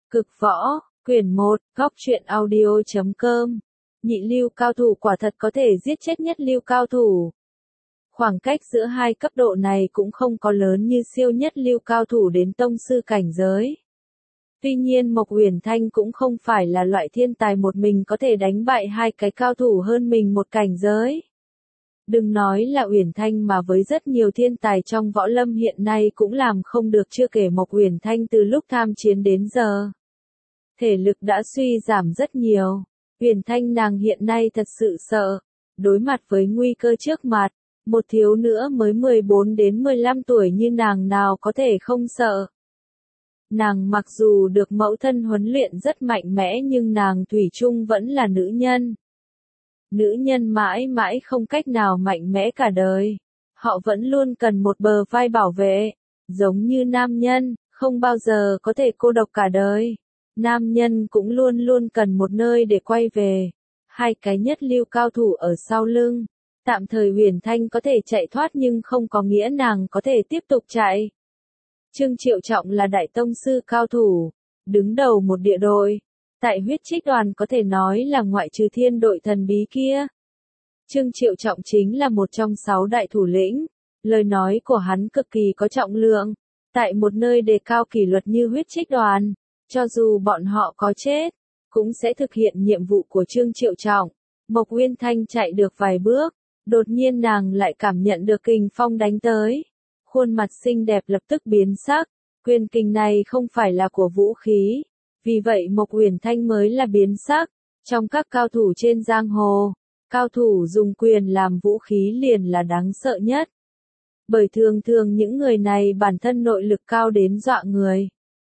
Cực võ, quyển 1, góc truyện audio.com. Nhị lưu cao thủ quả thật có thể giết chết nhất lưu cao thủ. Khoảng cách giữa hai cấp độ này cũng không có lớn như siêu nhất lưu cao thủ đến tông sư cảnh giới. Tuy nhiên Mộc Uyển Thanh cũng không phải là loại thiên tài một mình có thể đánh bại hai cái cao thủ hơn mình một cảnh giới. Đừng nói là Uyển Thanh mà với rất nhiều thiên tài trong võ lâm hiện nay cũng làm không được, chưa kể Mộc Uyển Thanh từ lúc tham chiến đến giờ. Thể lực đã suy giảm rất nhiều. Uyển Thanh nàng hiện nay thật sự sợ. Đối mặt với nguy cơ trước mặt, một thiếu nữ mới 14 đến 15 tuổi như nàng nào có thể không sợ. Nàng mặc dù được mẫu thân huấn luyện rất mạnh mẽ nhưng nàng thủy chung vẫn là nữ nhân. Nữ nhân mãi mãi không cách nào mạnh mẽ cả đời. Họ vẫn luôn cần một bờ vai bảo vệ. Giống như nam nhân, không bao giờ có thể cô độc cả đời. Nam nhân cũng luôn luôn cần một nơi để quay về. Hai cái nhất lưu cao thủ ở sau lưng. Tạm thời Uyển Thanh có thể chạy thoát nhưng không có nghĩa nàng có thể tiếp tục chạy. Trương Triệu Trọng là đại tông sư cao thủ, đứng đầu một địa đội. Tại huyết trích đoàn có thể nói là ngoại trừ thiên đội thần bí kia. Trương Triệu Trọng chính là một trong 6 đại thủ lĩnh. Lời nói của hắn cực kỳ có trọng lượng. Tại một nơi đề cao kỷ luật như huyết trích đoàn, cho dù bọn họ có chết, cũng sẽ thực hiện nhiệm vụ của Trương Triệu Trọng. Mộc Uyển Thanh chạy được vài bước, đột nhiên nàng lại cảm nhận được kình phong đánh tới. Khuôn mặt xinh đẹp lập tức biến sắc, quyền kình này không phải là của vũ khí. Vì vậy Mộc Uyển Thanh mới là biến sắc. Trong các cao thủ trên giang hồ, cao thủ dùng quyền làm vũ khí liền là đáng sợ nhất. Bởi thường thường những người này bản thân nội lực cao đến dọa người.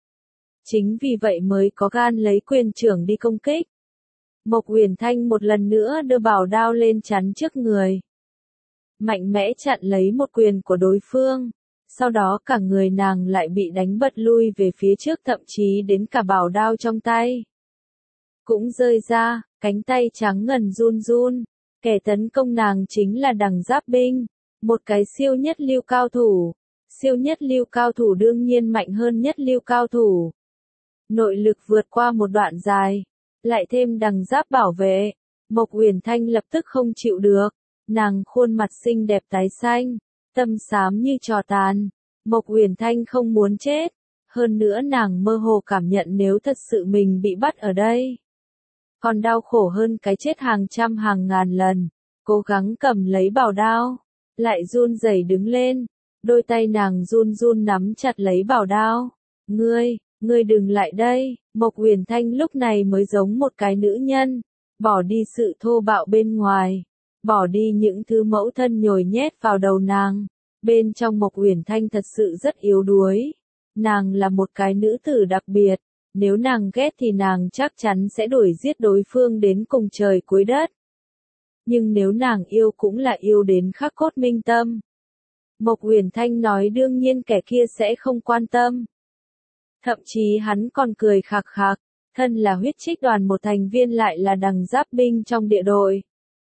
Chính vì vậy mới có gan lấy quyền trưởng đi công kích. Mộc Uyển Thanh một lần nữa đưa bảo đao lên chắn trước người. Mạnh mẽ chặn lấy một quyền của đối phương. Sau đó cả người nàng lại bị đánh bật lui về phía trước, thậm chí đến cả bảo đao trong tay cũng rơi ra, cánh tay trắng ngần run run. Kẻ tấn công nàng chính là Đằng Giáp Binh, một cái siêu nhất lưu cao thủ. Siêu nhất lưu cao thủ đương nhiên mạnh hơn nhất lưu cao thủ. Nội lực vượt qua một đoạn dài, lại thêm đằng giáp bảo vệ. Mộc Uyển Thanh lập tức không chịu được. Nàng khuôn mặt xinh đẹp tái xanh, tâm xám như tro tàn. Mộc Uyển Thanh không muốn chết. Hơn nữa nàng mơ hồ cảm nhận nếu thật sự mình bị bắt ở đây, còn đau khổ hơn cái chết hàng trăm hàng ngàn lần. Cố gắng cầm lấy bảo đao, lại run rẩy đứng lên. Đôi tay nàng run run nắm chặt lấy bảo đao. Ngươi đừng lại đây. Mộc Uyển Thanh lúc này mới giống một cái nữ nhân, bỏ đi sự thô bạo bên ngoài, bỏ đi những thứ mẫu thân nhồi nhét vào đầu nàng. Bên trong Mộc Uyển Thanh thật sự rất yếu đuối. Nàng là một cái nữ tử đặc biệt, nếu nàng ghét thì nàng chắc chắn sẽ đuổi giết đối phương đến cùng trời cuối đất. Nhưng nếu nàng yêu cũng là yêu đến khắc cốt minh tâm. Mộc Uyển Thanh nói đương nhiên kẻ kia sẽ không quan tâm. Thậm chí hắn còn cười khạc khạc, thân là huyết trích đoàn một thành viên lại là Đằng Giáp Binh trong địa đội.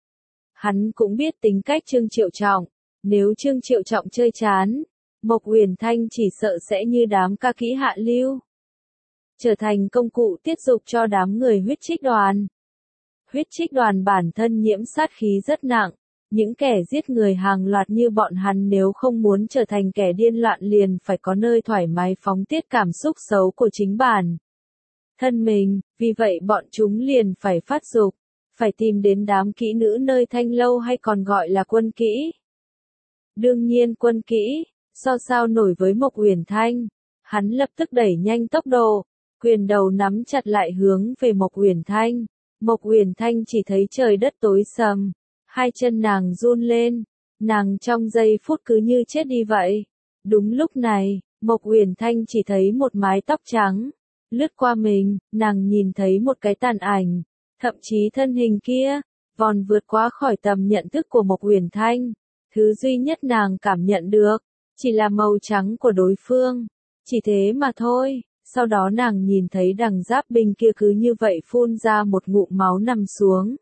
Hắn cũng biết tính cách Trương Triệu Trọng, nếu Trương Triệu Trọng chơi chán, Mộc Uyển Thanh chỉ sợ sẽ như đám ca kỹ hạ lưu, trở thành công cụ tiết dục cho đám người huyết trích đoàn. Huyết trích đoàn bản thân nhiễm sát khí rất nặng. Những kẻ giết người hàng loạt như bọn hắn nếu không muốn trở thành kẻ điên loạn liền phải có nơi thoải mái phóng tiết cảm xúc xấu của chính bản thân mình, vì vậy bọn chúng liền phải phát dục, phải tìm đến đám kỹ nữ nơi thanh lâu hay còn gọi là quân kỹ. Đương nhiên quân kỹ, so sao nổi với Mộc Uyển Thanh, hắn lập tức đẩy nhanh tốc độ, quyền đầu nắm chặt lại hướng về Mộc Uyển Thanh. Mộc Uyển Thanh chỉ thấy trời đất tối sầm. Hai chân nàng run lên, nàng trong giây phút cứ như chết đi vậy. Đúng lúc này, Mộc Uyển Thanh chỉ thấy một mái tóc trắng lướt qua mình, nàng nhìn thấy một cái tàn ảnh, thậm chí thân hình kia vòn vượt quá khỏi tầm nhận thức của Mộc Uyển Thanh. Thứ duy nhất nàng cảm nhận được chỉ là màu trắng của đối phương, chỉ thế mà thôi. Sau đó nàng nhìn thấy Đằng Giáp Binh kia cứ như vậy phun ra một ngụm máu nằm xuống.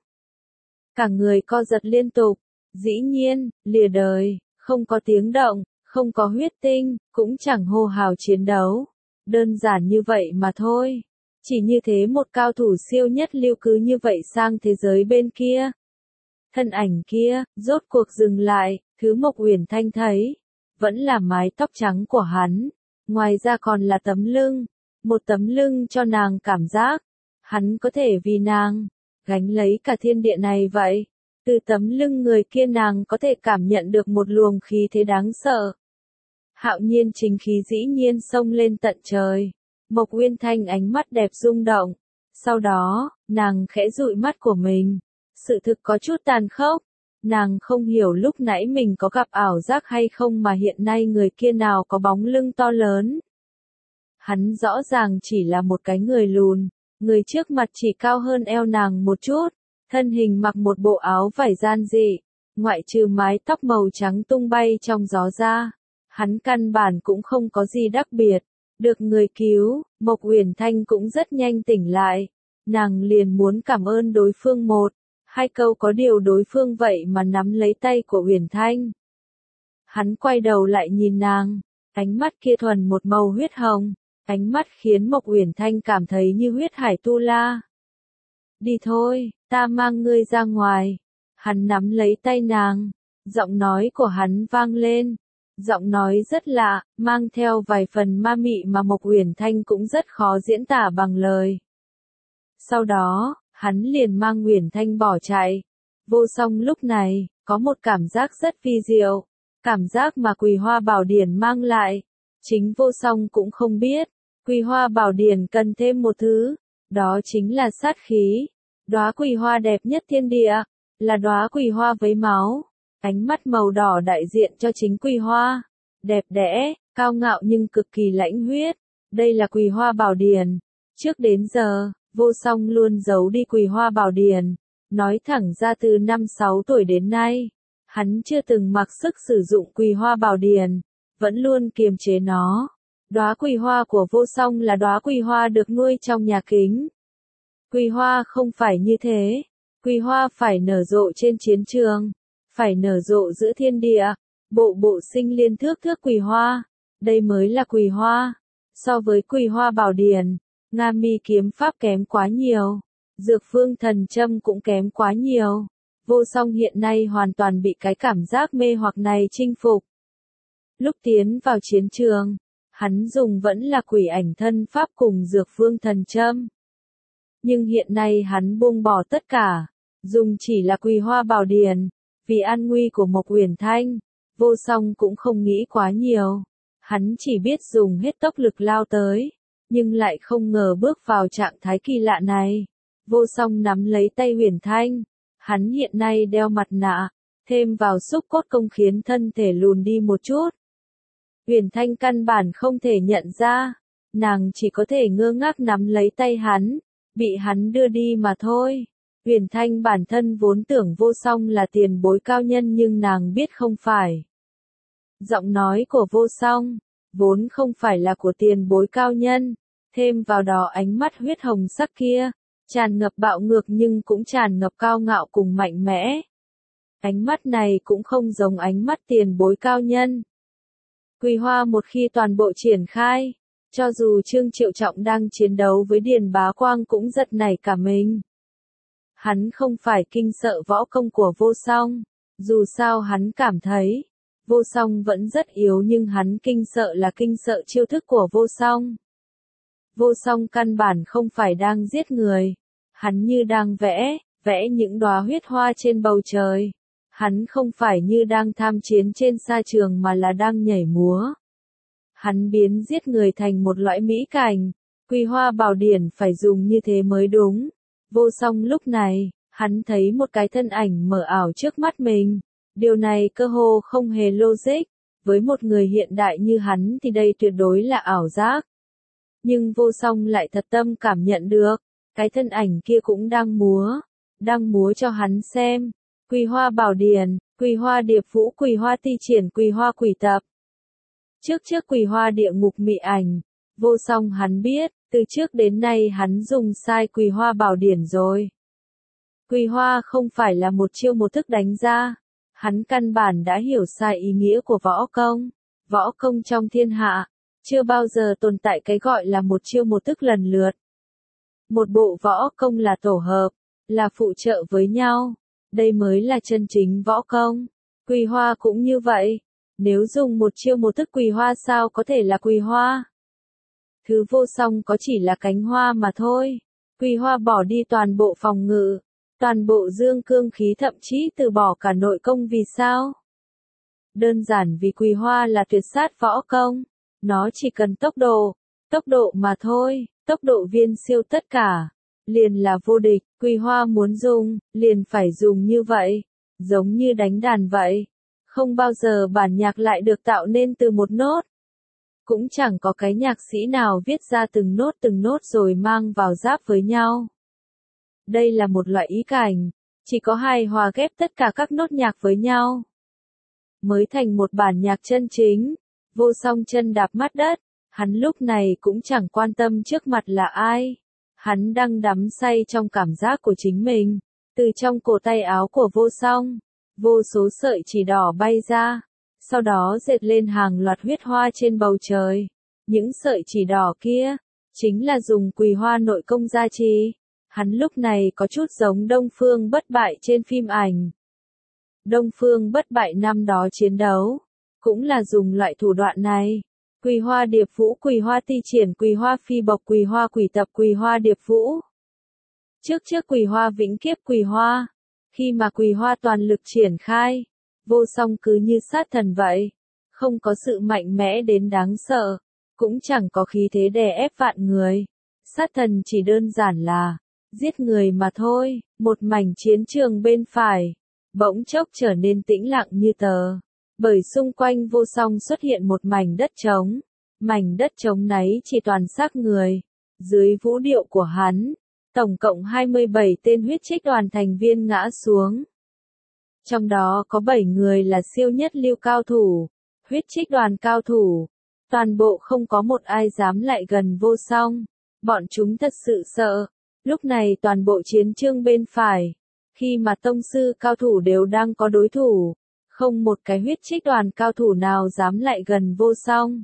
Cả người co giật liên tục. Dĩ nhiên, lìa đời, không có tiếng động, không có huyết tinh, cũng chẳng hô hào chiến đấu. Đơn giản như vậy mà thôi. Chỉ như thế một cao thủ siêu nhất lưu cứ như vậy sang thế giới bên kia. Thân ảnh kia, rốt cuộc dừng lại, thứ Mộc Uyển Thanh thấy, vẫn là mái tóc trắng của hắn, ngoài ra còn là tấm lưng, một tấm lưng cho nàng cảm giác, hắn có thể vì nàng, gánh lấy cả thiên địa này vậy. Từ tấm lưng người kia nàng có thể cảm nhận được một luồng khí thế đáng sợ. Hạo nhiên chính khí dĩ nhiên xông lên tận trời. Mộc Uyển Thanh ánh mắt đẹp rung động. Sau đó, nàng khẽ dụi mắt của mình. Sự thực có chút tàn khốc. Nàng không hiểu lúc nãy mình có gặp ảo giác hay không mà hiện nay người kia nào có bóng lưng to lớn. Hắn rõ ràng chỉ là một cái người lùn. Người trước mặt chỉ cao hơn eo nàng một chút. Thân hình mặc một bộ áo vải giản dị. Ngoại trừ mái tóc màu trắng tung bay trong gió ra. Hắn căn bản cũng không có gì đặc biệt. Được người cứu, Mộc Uyển Thanh cũng rất nhanh tỉnh lại. Nàng liền muốn cảm ơn đối phương một, hai câu có điều đối phương vậy mà nắm lấy tay của Uyển Thanh. Hắn quay đầu lại nhìn nàng, ánh mắt kia thuần một màu huyết hồng, ánh mắt khiến Mộc Uyển Thanh cảm thấy như huyết hải tu la. Đi thôi, ta mang ngươi ra ngoài. Hắn nắm lấy tay nàng, giọng nói của hắn vang lên. Giọng nói rất lạ, mang theo vài phần ma mị mà Mộc Uyển Thanh cũng rất khó diễn tả bằng lời. Sau đó, hắn liền mang Uyển Thanh bỏ chạy. Vô Song lúc này, có một cảm giác rất vi diệu. Cảm giác mà Quỳ Hoa Bảo Điển mang lại. Chính Vô Song cũng không biết. Quỳ Hoa Bảo Điển cần thêm một thứ. Đó chính là sát khí. Đóa quỳ hoa đẹp nhất thiên địa. Là đóa quỳ hoa với máu. Ánh mắt màu đỏ đại diện cho chính Quỳ Hoa. Đẹp đẽ, cao ngạo nhưng cực kỳ lãnh huyết. Đây là Quỳ Hoa Bảo Điển. Trước đến giờ, Vô Song luôn giấu đi Quỳ Hoa Bảo Điển. Nói thẳng ra từ năm 6 tuổi đến nay, hắn chưa từng mặc sức sử dụng Quỳ Hoa Bảo Điển, vẫn luôn kiềm chế nó. Đóa quỳ hoa của Vô Song là đóa quỳ hoa được nuôi trong nhà kính. Quỳ hoa không phải như thế. Quỳ hoa phải nở rộ trên chiến trường, phải nở rộ giữa thiên địa, bộ bộ sinh liên thước thước quỳ hoa. Đây mới là quỳ hoa. So với Quỳ Hoa Bảo Điển, Nga Mi kiếm pháp kém quá nhiều. Dược Phương Thần Châm cũng kém quá nhiều. Vô Song hiện nay hoàn toàn bị cái cảm giác mê hoặc này chinh phục. Lúc tiến vào chiến trường, hắn dùng vẫn là Quỷ Ảnh Thân Pháp cùng Dược Phương Thần Châm. Nhưng hiện nay hắn buông bỏ tất cả, dùng chỉ là Quỳ Hoa Bảo Điển, vì an nguy của Mộc Uyển Thanh. Vô Song cũng không nghĩ quá nhiều. Hắn chỉ biết dùng hết tốc lực lao tới, nhưng lại không ngờ bước vào trạng thái kỳ lạ này. Vô Song nắm lấy tay Uyển Thanh. Hắn hiện nay đeo mặt nạ, thêm vào xúc cốt công khiến thân thể lùn đi một chút. Uyển Thanh căn bản không thể nhận ra, nàng chỉ có thể ngơ ngác nắm lấy tay hắn, bị hắn đưa đi mà thôi. Uyển Thanh bản thân vốn tưởng Vô Song là tiền bối cao nhân nhưng nàng biết không phải. Giọng nói của Vô Song, vốn không phải là của tiền bối cao nhân, thêm vào đó ánh mắt huyết hồng sắc kia, tràn ngập bạo ngược nhưng cũng tràn ngập cao ngạo cùng mạnh mẽ. Ánh mắt này cũng không giống ánh mắt tiền bối cao nhân. Quỳ Hoa một khi toàn bộ triển khai, cho dù Trương Triệu Trọng đang chiến đấu với Điền Bá Quang cũng giật nảy cả mình. Hắn không phải kinh sợ võ công của Vô Song, dù sao hắn cảm thấy, Vô Song vẫn rất yếu nhưng hắn kinh sợ là kinh sợ chiêu thức của Vô Song. Vô Song căn bản không phải đang giết người, hắn như đang vẽ những đóa huyết hoa trên bầu trời. Hắn không phải như đang tham chiến trên sa trường mà là đang nhảy múa. Hắn biến giết người thành một loại mỹ cảnh. Quỳ Hoa Bảo Điển phải dùng như thế mới đúng. Vô Song lúc này, hắn thấy một cái thân ảnh mờ ảo trước mắt mình. Điều này cơ hồ không hề logic. Với một người hiện đại như hắn thì đây tuyệt đối là ảo giác. Nhưng Vô Song lại thật tâm cảm nhận được, cái thân ảnh kia cũng đang múa cho hắn xem. Quỳ Hoa Bảo Điển, Quỳ Hoa Điệp Vũ, Quỳ Hoa Ti Triển, Quỳ Hoa Quỷ Tập. Trước Quỳ Hoa Địa Ngục Mị Ảnh, Vô Song hắn biết, từ trước đến nay hắn dùng sai Quỳ Hoa Bảo Điển rồi. Quỳ Hoa không phải là một chiêu một thức đánh ra, hắn căn bản đã hiểu sai ý nghĩa của võ công. Võ công trong thiên hạ, chưa bao giờ tồn tại cái gọi là một chiêu một thức lần lượt. Một bộ võ công là tổ hợp, là phụ trợ với nhau. Đây mới là chân chính võ công. Quỳ hoa cũng như vậy. Nếu dùng một chiêu một thức quỳ hoa sao có thể là quỳ hoa? Thứ vô song có chỉ là cánh hoa mà thôi. Quỳ hoa bỏ đi toàn bộ phòng ngự, toàn bộ dương cương khí, thậm chí từ bỏ cả nội công. Vì sao? Đơn giản vì quỳ hoa là tuyệt sát võ công. Nó chỉ cần tốc độ mà thôi, tốc độ viễn siêu tất cả. Liền là vô địch, quỳ hoa muốn dùng, liền phải dùng như vậy. Giống như đánh đàn vậy. Không bao giờ bản nhạc lại được tạo nên từ một nốt. Cũng chẳng có cái nhạc sĩ nào viết ra từng nốt rồi mang vào giáp với nhau. Đây là một loại ý cảnh, chỉ có hài hòa ghép tất cả các nốt nhạc với nhau, mới thành một bản nhạc chân chính. Vô song chân đạp mắt đất, hắn lúc này cũng chẳng quan tâm trước mặt là ai. Hắn đang đắm say trong cảm giác của chính mình. Từ trong cổ tay áo của vô song, vô số sợi chỉ đỏ bay ra, sau đó dệt lên hàng loạt huyết hoa trên bầu trời. Những sợi chỉ đỏ kia, chính là dùng quỳ hoa nội công gia trì. Hắn lúc này có chút giống Đông Phương Bất Bại trên phim ảnh. Đông Phương Bất Bại năm đó chiến đấu, cũng là dùng loại thủ đoạn này. Quỳ hoa điệp vũ, quỳ hoa ti triển, quỳ hoa phi bộc, quỳ hoa quỷ tập, quỳ hoa điệp vũ. Trước quỳ hoa vĩnh kiếp quỳ hoa. Khi mà quỳ hoa toàn lực triển khai, vô song cứ như sát thần vậy. Không có sự mạnh mẽ đến đáng sợ, cũng chẳng có khí thế đè ép vạn người. Sát thần chỉ đơn giản là giết người mà thôi. Một mảnh chiến trường bên phải bỗng chốc trở nên tĩnh lặng như tờ, bởi xung quanh vô song xuất hiện một mảnh đất trống. Mảnh đất trống náy chỉ toàn xác người. Dưới vũ điệu của hắn, tổng cộng 27 tên huyết trích đoàn thành viên ngã xuống. Trong đó có 7 người là siêu nhất lưu cao thủ, huyết trích đoàn cao thủ. Toàn bộ không có một ai dám lại gần vô song. Bọn chúng thật sự sợ. Lúc này toàn bộ chiến trường bên phải, khi mà tông sư cao thủ đều đang có đối thủ, không một cái huyết trích đoàn cao thủ nào dám lại gần vô song.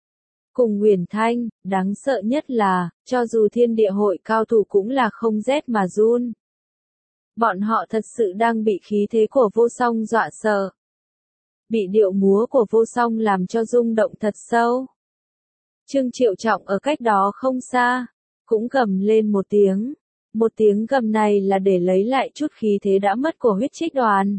Cùng Uyển Thanh, đáng sợ nhất là, cho dù thiên địa hội cao thủ cũng là không rét mà run. Bọn họ thật sự đang bị khí thế của vô song dọa sợ. Bị điệu múa của vô song làm cho rung động thật sâu. Trương Triệu Trọng ở cách đó không xa, cũng gầm lên một tiếng. Một tiếng gầm này là để lấy lại chút khí thế đã mất của huyết trích đoàn.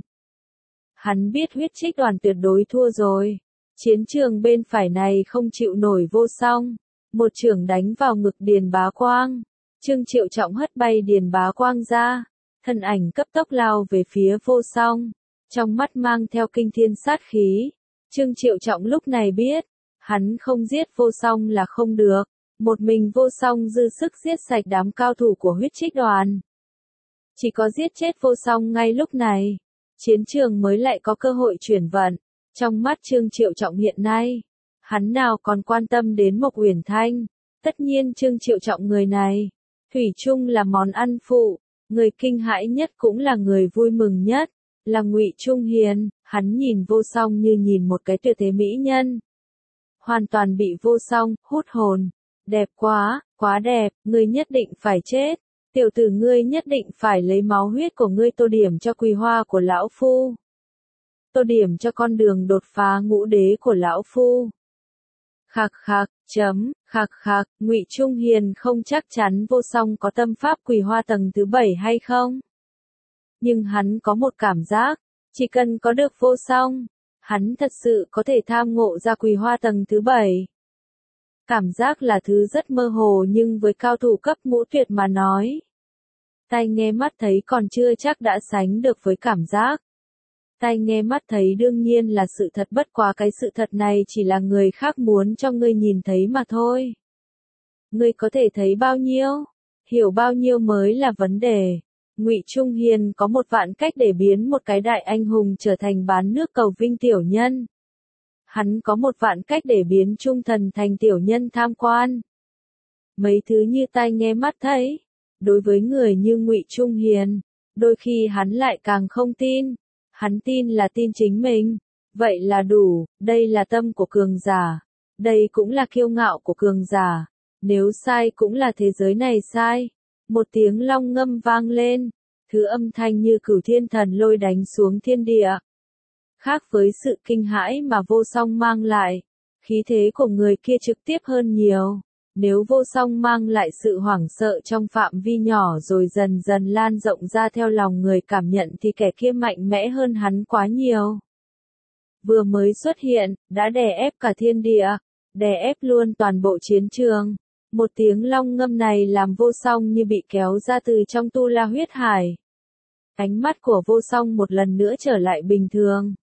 Hắn biết huyết trích đoàn tuyệt đối thua rồi. Chiến trường bên phải này không chịu nổi vô song. Một chưởng đánh vào ngực Điền Bá Quang. Trương Triệu Trọng hất bay Điền Bá Quang ra. Thân ảnh cấp tốc lao về phía vô song. Trong mắt mang theo kinh thiên sát khí. Trương Triệu Trọng lúc này biết, hắn không giết vô song là không được. Một mình vô song dư sức giết sạch đám cao thủ của huyết trích đoàn. Chỉ có giết chết vô song ngay lúc này, chiến trường mới lại có cơ hội chuyển vận. Trong mắt Trương Triệu Trọng hiện nay, hắn nào còn quan tâm đến Mộc Uyển Thanh. Tất nhiên Trương Triệu Trọng người này, thủy chung là món ăn phụ. Người kinh hãi nhất cũng là người vui mừng nhất, là Ngụy Trung Hiền. Hắn nhìn vô song như nhìn một cái tuyệt thế mỹ nhân. Hoàn toàn bị vô song hút hồn. Đẹp quá, quá đẹp, ngươi nhất định phải chết. Tiểu tử ngươi nhất định phải lấy máu huyết của ngươi tô điểm cho quỳ hoa của lão phu. Tô điểm cho con đường đột phá ngũ đế của lão phu. Khạc khạc, Ngụy Trung Hiền không chắc chắn vô song có tâm pháp quỳ hoa tầng thứ 7 hay không. Nhưng hắn có một cảm giác, chỉ cần có được vô song, hắn thật sự có thể tham ngộ ra quỳ hoa tầng thứ 7. Cảm giác là thứ rất mơ hồ nhưng với cao thủ cấp ngũ tuyệt mà nói. Tai nghe mắt thấy còn chưa chắc đã sánh được với cảm giác. Tai nghe mắt thấy đương nhiên là sự thật, bất quá cái sự thật này chỉ là người khác muốn cho ngươi nhìn thấy mà thôi. Ngươi có thể thấy bao nhiêu, hiểu bao nhiêu mới là vấn đề. Ngụy Trung Hiền có 1.000 cách để biến một cái đại anh hùng trở thành bán nước cầu vinh tiểu nhân. Hắn có 1.000 cách để biến trung thần thành tiểu nhân tham quan. Mấy thứ như tai nghe mắt thấy, đối với người như Ngụy Trung Hiền, đôi khi hắn lại càng không tin. Hắn tin là tin chính mình. Vậy là đủ, đây là tâm của cường giả. Đây cũng là kiêu ngạo của cường giả. Nếu sai cũng là thế giới này sai. một tiếng long ngâm vang lên, thứ âm thanh như cửu thiên thần lôi đánh xuống thiên địa. Khác với sự kinh hãi mà vô song mang lại, khí thế của người kia trực tiếp hơn nhiều. Nếu vô song mang lại sự hoảng sợ trong phạm vi nhỏ rồi dần dần lan rộng ra theo lòng người cảm nhận thì kẻ kia mạnh mẽ hơn hắn quá nhiều. Vừa mới xuất hiện, đã đè ép cả thiên địa, đè ép luôn toàn bộ chiến trường. Một tiếng long ngâm này làm vô song như bị kéo ra từ trong tu la huyết hải. Ánh mắt của vô song một lần nữa trở lại bình thường.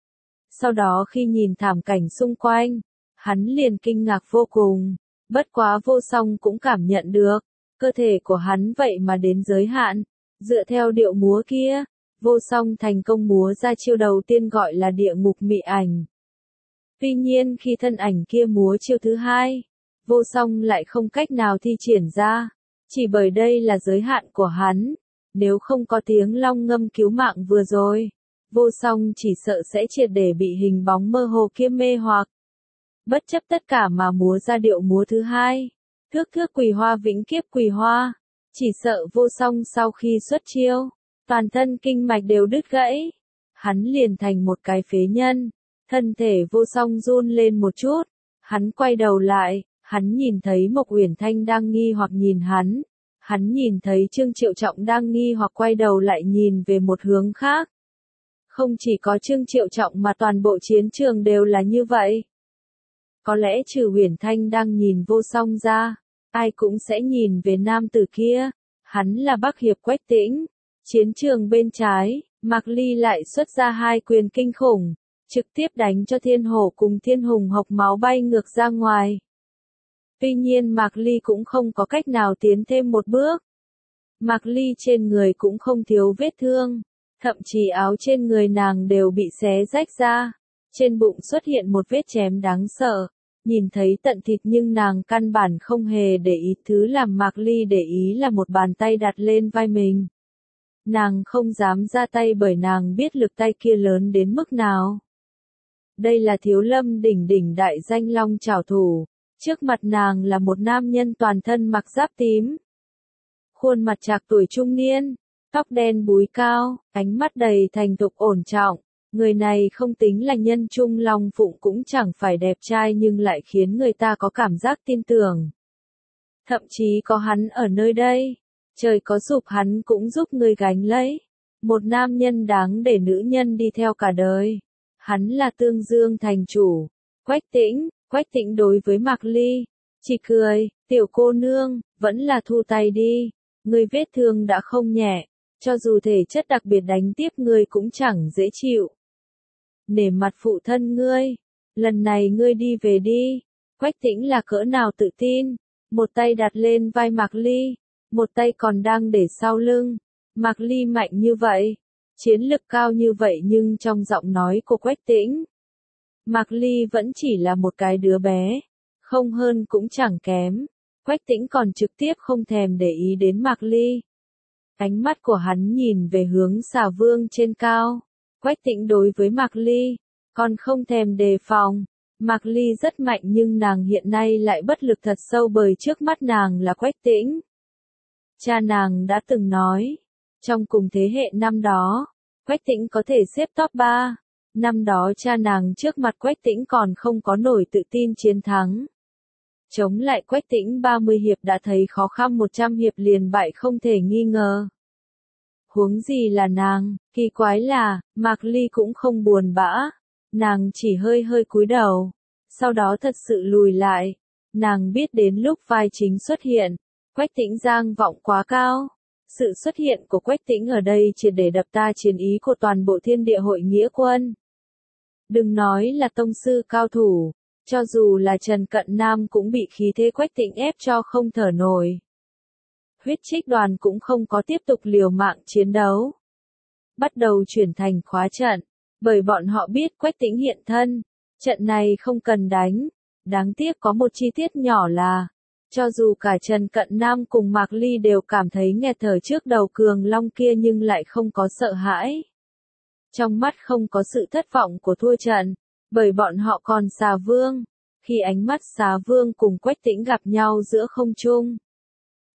Sau đó khi nhìn thảm cảnh xung quanh, hắn liền kinh ngạc vô cùng. Bất quá vô song cũng cảm nhận được, cơ thể của hắn vậy mà đến giới hạn. Dựa theo điệu múa kia, vô song thành công múa ra chiêu đầu tiên gọi là địa ngục mị ảnh. Tuy nhiên khi thân ảnh kia múa chiêu thứ hai, vô song lại không cách nào thi triển ra, chỉ bởi đây là giới hạn của hắn. Nếu không có tiếng long ngâm cứu mạng vừa rồi, vô song chỉ sợ sẽ triệt để bị hình bóng mơ hồ kia mê hoặc. Bất chấp tất cả mà múa ra điệu múa thứ hai, thước thước quỳ hoa vĩnh kiếp quỳ hoa, chỉ sợ vô song sau khi xuất chiêu, toàn thân kinh mạch đều đứt gãy, hắn liền thành một cái phế nhân. Thân thể vô song run lên một chút, hắn quay đầu lại, hắn nhìn thấy Mộc Uyển Thanh đang nghi hoặc nhìn hắn nhìn thấy Trương Triệu Trọng đang nghi hoặc quay đầu lại nhìn về một hướng khác. Không chỉ có Trương Triệu Trọng mà toàn bộ chiến trường đều là như vậy. Có lẽ trừ Uyển Thanh đang nhìn vô song ra, ai cũng sẽ nhìn về nam tử kia, hắn là Bắc Hiệp Quách Tĩnh. Chiến trường bên trái, Mạc Ly lại xuất ra hai quyền kinh khủng, trực tiếp đánh cho Thiên Hổ cùng Thiên Hùng hộc máu bay ngược ra ngoài. Tuy nhiên Mạc Ly cũng không có cách nào tiến thêm một bước. Mạc Ly trên người cũng không thiếu vết thương, thậm chí áo trên người nàng đều bị xé rách ra. Trên bụng xuất hiện một vết chém đáng sợ, nhìn thấy tận thịt nhưng nàng căn bản không hề để ý. Thứ làm Mạc Ly để ý là một bàn tay đặt lên vai mình. Nàng không dám ra tay bởi nàng biết lực tay kia lớn đến mức nào. Đây là Thiếu Lâm đỉnh đỉnh đại danh Long Chảo Thủ, trước mặt nàng là một nam nhân toàn thân mặc giáp tím. Khuôn mặt trạc tuổi trung niên, tóc đen búi cao, ánh mắt đầy thành thục ổn trọng. Người này không tính là nhân trung long phụng cũng chẳng phải đẹp trai nhưng lại khiến người ta có cảm giác tin tưởng. Thậm chí có hắn ở nơi đây, trời có giúp hắn cũng giúp người gánh lấy. Một nam nhân đáng để nữ nhân đi theo cả đời. Hắn là Tương Dương thành chủ, Quách Tĩnh đối với Mạc Ly, chỉ cười, tiểu cô nương, vẫn là thu tay đi, người vết thương đã không nhẹ, cho dù thể chất đặc biệt đánh tiếp ngươi cũng chẳng dễ chịu. Nể mặt phụ thân ngươi, lần này ngươi đi về đi. Quách Tĩnh là cỡ nào tự tin, một tay đặt lên vai Mạc Ly, một tay còn đang để sau lưng. Mạc Ly mạnh như vậy, chiến lực cao như vậy nhưng trong giọng nói của Quách Tĩnh, Mạc Ly vẫn chỉ là một cái đứa bé, không hơn cũng chẳng kém. Quách Tĩnh còn trực tiếp không thèm để ý đến Mạc Ly. Ánh mắt của hắn nhìn về hướng Xà Vương trên cao. Quách Tĩnh đối với Mạc Ly, còn không thèm đề phòng. Mạc Ly rất mạnh nhưng nàng hiện nay lại bất lực thật sâu bởi trước mắt nàng là Quách Tĩnh. Cha nàng đã từng nói, trong cùng thế hệ năm đó, Quách Tĩnh có thể xếp top 3. Năm đó cha nàng trước mặt Quách Tĩnh còn không có nổi tự tin chiến thắng. Chống lại Quách Tĩnh 30 hiệp đã thấy khó khăn 100 hiệp liền bại không thể nghi ngờ. Huống gì là nàng, kỳ quái là, Mạc Ly cũng không buồn bã. Nàng chỉ hơi hơi cúi đầu, sau đó thật sự lùi lại. Nàng biết đến lúc vai chính xuất hiện, Quách Tĩnh giang vọng quá cao. Sự xuất hiện của Quách Tĩnh ở đây triệt để đập tan chiến ý của toàn bộ thiên địa hội nghĩa quân. Đừng nói là tông sư cao thủ, cho dù là Trần Cận Nam cũng bị khí thế Quách Tĩnh ép cho không thở nổi. Huyết Trích đoàn cũng không có tiếp tục liều mạng chiến đấu. Bắt đầu chuyển thành khóa trận, bởi bọn họ biết Quách Tĩnh hiện thân, trận này không cần đánh. Đáng tiếc có một chi tiết nhỏ là, cho dù cả Trần Cận Nam cùng Mạc Ly đều cảm thấy nghẹt thở trước đầu cường long kia nhưng lại không có sợ hãi. Trong mắt không có sự thất vọng của thua trận, bởi bọn họ còn Xà Vương. Khi ánh mắt Xà Vương cùng Quách Tĩnh gặp nhau giữa không trung,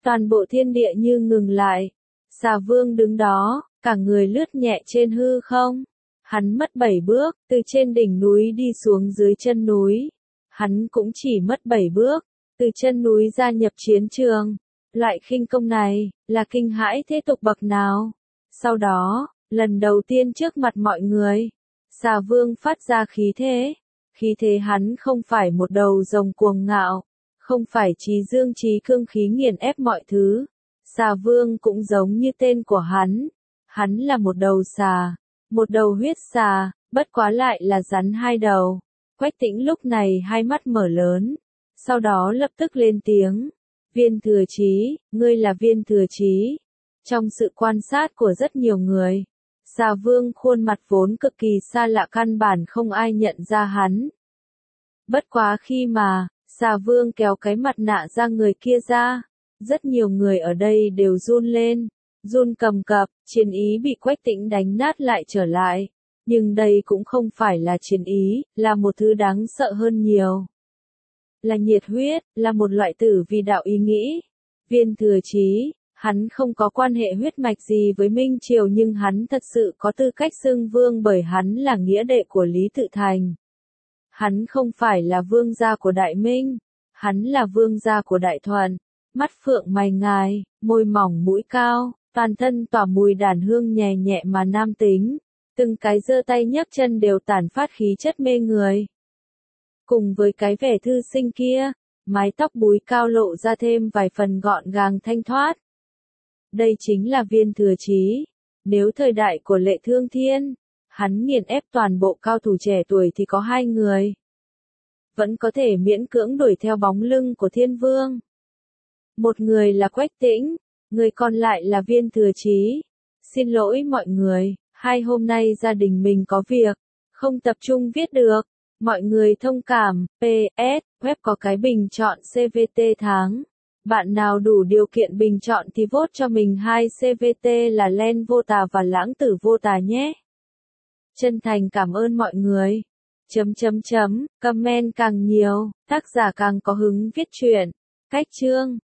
toàn bộ thiên địa như ngừng lại. Xà Vương đứng đó, cả người lướt nhẹ trên hư không. Hắn mất 7 bước, từ trên đỉnh núi đi xuống dưới chân núi. Hắn cũng chỉ mất 7 bước, từ chân núi gia nhập chiến trường. Loại khinh công này, là kinh hãi thế tục bậc nào? Sau đó, lần đầu tiên trước mặt mọi người, Xà Vương phát ra khí thế. Khí thế hắn không phải một đầu rồng cuồng ngạo, không phải trí dương trí cương khí nghiền ép mọi thứ. Xà Vương cũng giống như tên của hắn là một đầu xà, một đầu huyết xà, bất quá lại là rắn hai đầu. Quách Tĩnh lúc này hai mắt mở lớn, sau đó lập tức lên tiếng, Viên Thừa Chí, ngươi là Viên Thừa Chí. Trong sự quan sát của rất nhiều người, Xà Vương khuôn mặt vốn cực kỳ xa lạ căn bản không ai nhận ra hắn. Bất quá khi mà, Xà Vương kéo cái mặt nạ ra người kia ra, rất nhiều người ở đây đều run lên, run cầm cập, chiến ý bị Quách Tĩnh đánh nát lại trở lại. Nhưng đây cũng không phải là chiến ý, là một thứ đáng sợ hơn nhiều. Là nhiệt huyết, là một loại tử vì đạo ý nghĩ. Viên Thừa Chí, hắn không có quan hệ huyết mạch gì với Minh Triều nhưng hắn thật sự có tư cách xưng vương bởi hắn là nghĩa đệ của Lý Tự Thành. Hắn không phải là vương gia của Đại Minh, hắn là vương gia của Đại Thuận. Mắt phượng mày ngài, môi mỏng mũi cao, toàn thân tỏa mùi đàn hương nhẹ nhẹ mà nam tính. Từng cái giơ tay nhấc chân đều tản phát khí chất mê người. Cùng với cái vẻ thư sinh kia, mái tóc búi cao lộ ra thêm vài phần gọn gàng thanh thoát. Đây chính là Viên Thừa Chí. Nếu thời đại của Lệ Thương Thiên, hắn nghiền ép toàn bộ cao thủ trẻ tuổi thì có hai người. Vẫn có thể miễn cưỡng đuổi theo bóng lưng của Thiên Vương. Một người là Quách Tĩnh, người còn lại là Viên Thừa Chí. Xin lỗi mọi người, hôm nay gia đình mình có việc, không tập trung viết được. Mọi người thông cảm, PS, web có cái bình chọn CVT tháng. Bạn nào đủ điều kiện bình chọn thì vote cho mình 2 CVT là Len Vô Tà và Lãng Tử Vô Tà nhé. Chân thành cảm ơn mọi người. Comment càng nhiều, tác giả càng có hứng viết truyện. Cách chương